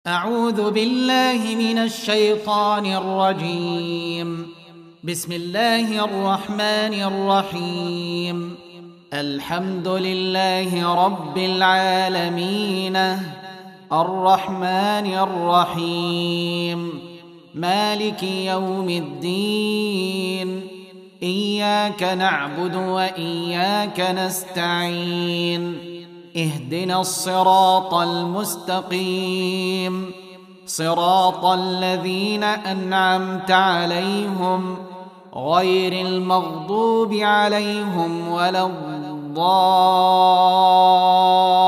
أعوذ بالله من الشيطان الرجيم. بسم الله الرحمن الرحيم. الحمد لله رب العالمين الرحمن الرحيم مالك يوم الدين. إياك نعبد وإياك نستعين. اهدنا الصراط المستقيم صراط الذين أنعمت عليهم غير المغضوب عليهم ولا الضالين.